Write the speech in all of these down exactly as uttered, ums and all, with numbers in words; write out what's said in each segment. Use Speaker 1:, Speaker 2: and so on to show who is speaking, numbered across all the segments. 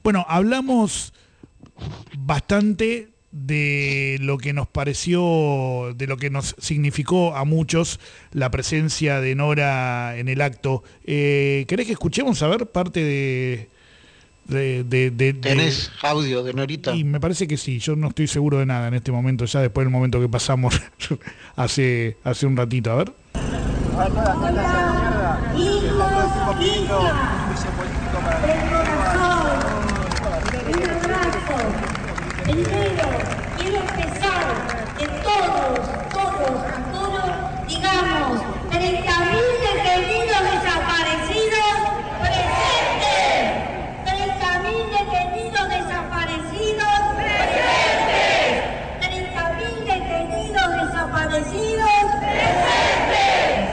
Speaker 1: Bueno, hablamos bastante de lo que nos pareció, de lo que nos significó a muchos la presencia de Nora en el acto. Eh, ¿Querés que escuchemos, a ver, parte de... De, de, de,
Speaker 2: ¿Tenés
Speaker 1: de,
Speaker 2: audio de Norita?
Speaker 1: Y me parece que sí, yo no estoy seguro de nada en este momento, ya después del momento que pasamos hace, hace un ratito, a ver.
Speaker 3: Primero, quiero empezar que todos, todos, a todos, digamos, treinta mil detenidos desaparecidos presentes. treinta mil detenidos desaparecidos presentes. treinta mil detenidos desaparecidos presentes.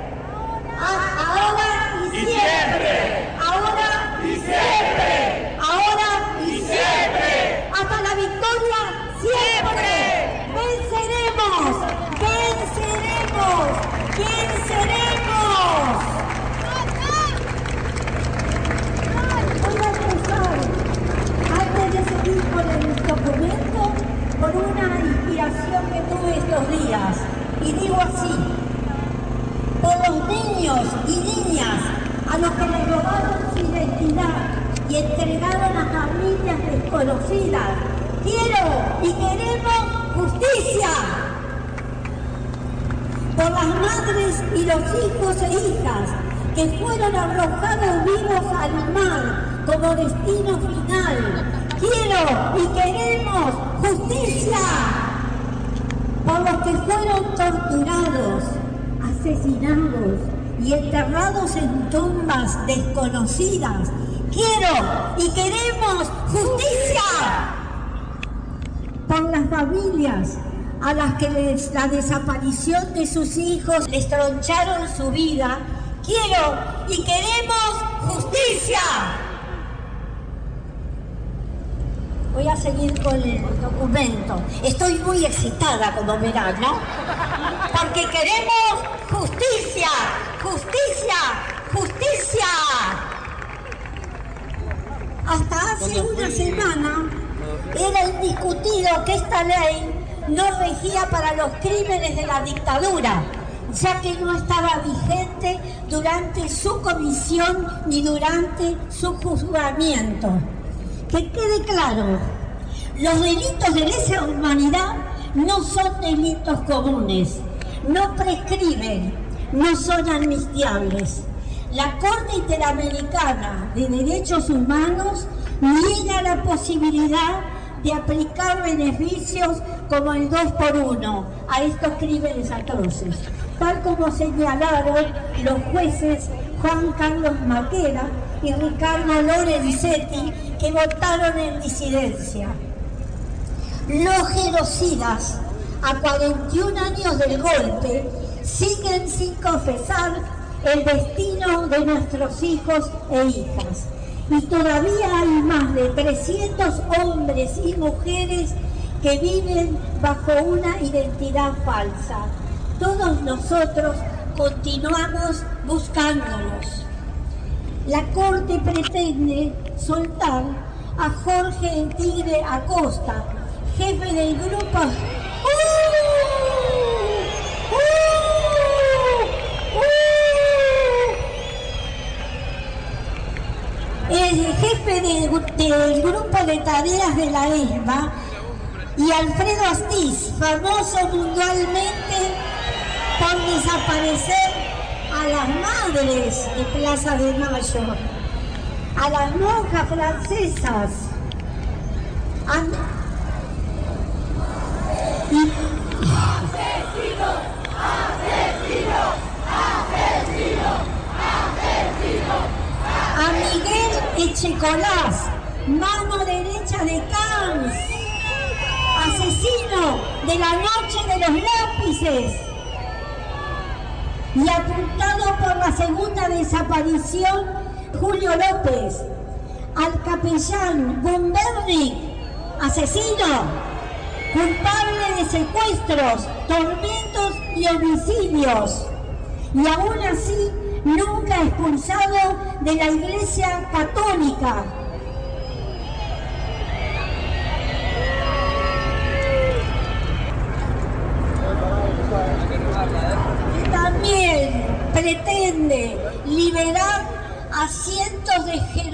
Speaker 3: Ahora y siempre. Ahora y siempre. Ahora y siempre. Hasta la victoria siempre. Venceremos. Venceremos. Venceremos. Voy a empezar, antes de seguir con el documento, por una inspiración que tuve estos días. Y digo así: por los niños y niñas a los que les robaron su identidad y entregaron a familias desconocidas, quiero y queremos justicia. Por las madres y los hijos e hijas que fueron arrojados vivos al mar como destino final, quiero y queremos justicia. Por los que fueron torturados, asesinados y enterrados en tumbas desconocidas, quiero y queremos justicia. Por las familias a las que les, la desaparición de sus hijos les troncharon su vida, quiero y queremos justicia. Voy a seguir con el documento. Estoy muy excitada, como verán, ¿no? Porque queremos justicia, justicia, justicia. Hasta hace una semana era indiscutido que esta ley no regía para los crímenes de la dictadura, ya que no estaba vigente durante su comisión ni durante su juzgamiento. Que quede claro, los delitos de lesa humanidad no son delitos comunes, no prescriben, no son amnistiables. La Corte Interamericana de Derechos Humanos niega la posibilidad de aplicar beneficios como el dos por uno a estos crímenes atroces, tal como señalaron los jueces Juan Carlos Maqueda y Ricardo Lorenzetti, que votaron en disidencia. Los genocidas, a cuarenta y un años del golpe, siguen sin confesar el destino de nuestros hijos e hijas. Y todavía hay más de trescientos hombres y mujeres que viven bajo una identidad falsa. Todos nosotros continuamos buscándolos. La Corte pretende soltar a Jorge el Tigre Acosta, jefe del grupo... ¡Uh! el jefe del, del grupo de tareas de la ESMA, y Alfredo Astiz, famoso mundialmente por desaparecer a las madres de Plaza de Mayo, a las monjas francesas, a... y... ¡Asesino! ¡Asesino! ¡Asesino! ¡Asesino! A Miguel Echecolás, mano derecha de Camps, asesino de la noche de los lápices, y apuntado por la segunda desaparición, Julio López, al capellán Gumbernik, asesino, culpable de secuestros, tormentos y homicidios, y aún así nunca expulsado de la Iglesia Católica.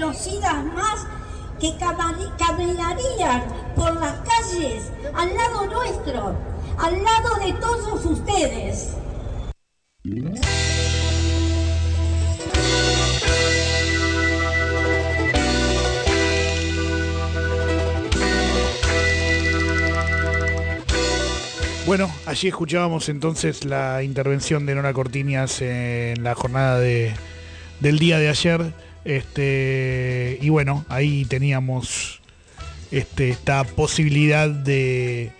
Speaker 3: genocidas más que caminarían por las calles al lado nuestro, al lado de todos ustedes.
Speaker 1: Bueno, allí escuchábamos entonces la intervención de Nora Cortiñas en la jornada de, del día de ayer. Este, y bueno, ahí teníamos este, esta posibilidad de,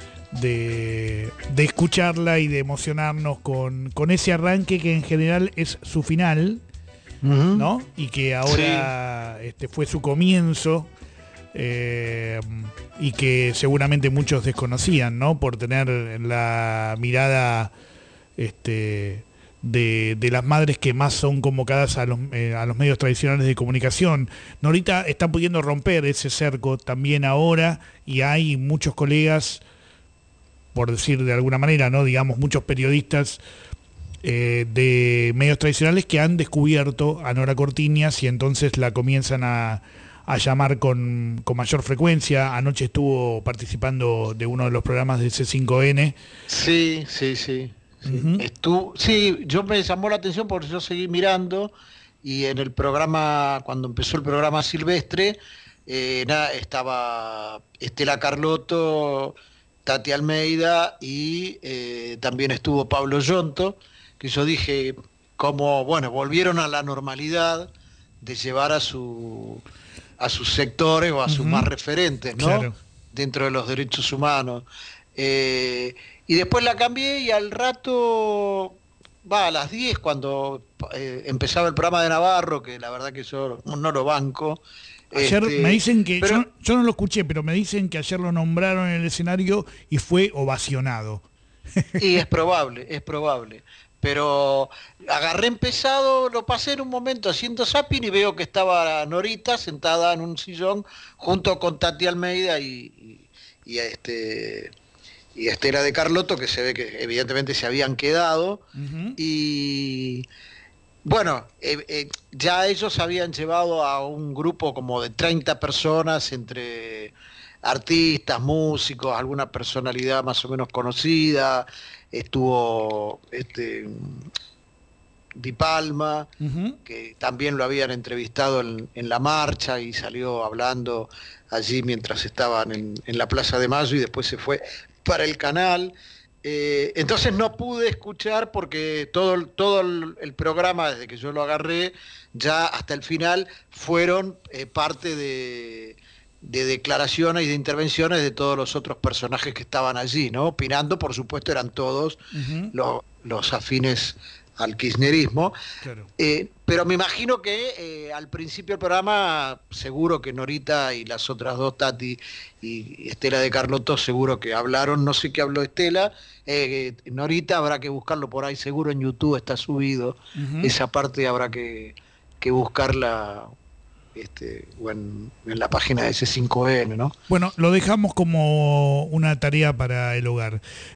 Speaker 1: de, de escucharla y de emocionarnos con, con ese arranque que en general es su final, uh-huh. ¿no? Y que ahora sí. este, fue su comienzo. Eh, y que seguramente muchos desconocían, ¿no? Por tener la mirada este, de, de las madres que más son convocadas a los, eh, a los medios tradicionales de comunicación. Norita está pudiendo romper ese cerco también ahora, y hay muchos colegas, por decir de alguna manera, ¿no? Digamos, muchos periodistas eh, de medios tradicionales que han descubierto a Nora Cortiñas y entonces la comienzan a a llamar con, con mayor frecuencia. Anoche estuvo participando de uno de los programas de C cinco N.
Speaker 2: Sí, sí, sí. Sí, uh-huh. Estuvo, sí, yo me llamó la atención porque yo seguí mirando y en el programa, cuando empezó el programa Silvestre, eh, nada, estaba Estela Carlotto, Tati Almeida y eh, también estuvo Pablo Yonto, que yo dije, como, bueno, volvieron a la normalidad de llevar a su... a sus sectores o a sus uh-huh. más referentes, ¿no? Claro. Dentro de los derechos humanos. Eh, y después la cambié y al rato, va, a las diez, cuando eh, empezaba el programa de Navarro, que la verdad que yo no lo banco.
Speaker 1: Ayer
Speaker 2: este,
Speaker 1: me dicen que,
Speaker 2: pero,
Speaker 1: yo, yo no lo escuché, pero me dicen que ayer lo nombraron en el escenario y fue ovacionado.
Speaker 2: Y es probable, es probable. Pero agarré empezado, lo pasé en un momento haciendo zapping y veo que estaba Norita sentada en un sillón junto con Tati Almeida y, y, y, este, y Estela de Carlotto, que se ve que evidentemente se habían quedado. Uh-huh. Y bueno, eh, eh, ya ellos habían llevado a un grupo como de treinta personas, entre artistas, músicos, alguna personalidad más o menos conocida. Estuvo este Di Palma, uh-huh. que también lo habían entrevistado en, en la marcha y salió hablando allí mientras estaban en, en la Plaza de Mayo y después se fue para el canal. Eh, entonces no pude escuchar porque todo, todo el, el programa, desde que yo lo agarré, ya hasta el final, fueron eh, parte de... de declaraciones y de intervenciones de todos los otros personajes que estaban allí, ¿no? Opinando, por supuesto, eran todos uh-huh. lo, los afines al kirchnerismo. Claro. Eh, pero me imagino que eh, al principio del programa, seguro que Norita y las otras dos, Tati y Estela de Carlotto, seguro que hablaron, no sé qué habló Estela, eh, Norita habrá que buscarlo por ahí, seguro en YouTube está subido, uh-huh. esa parte habrá que, que buscarla. Este, o en, en la página de C cinco N, ¿no?
Speaker 1: Bueno, lo dejamos como una tarea para el hogar.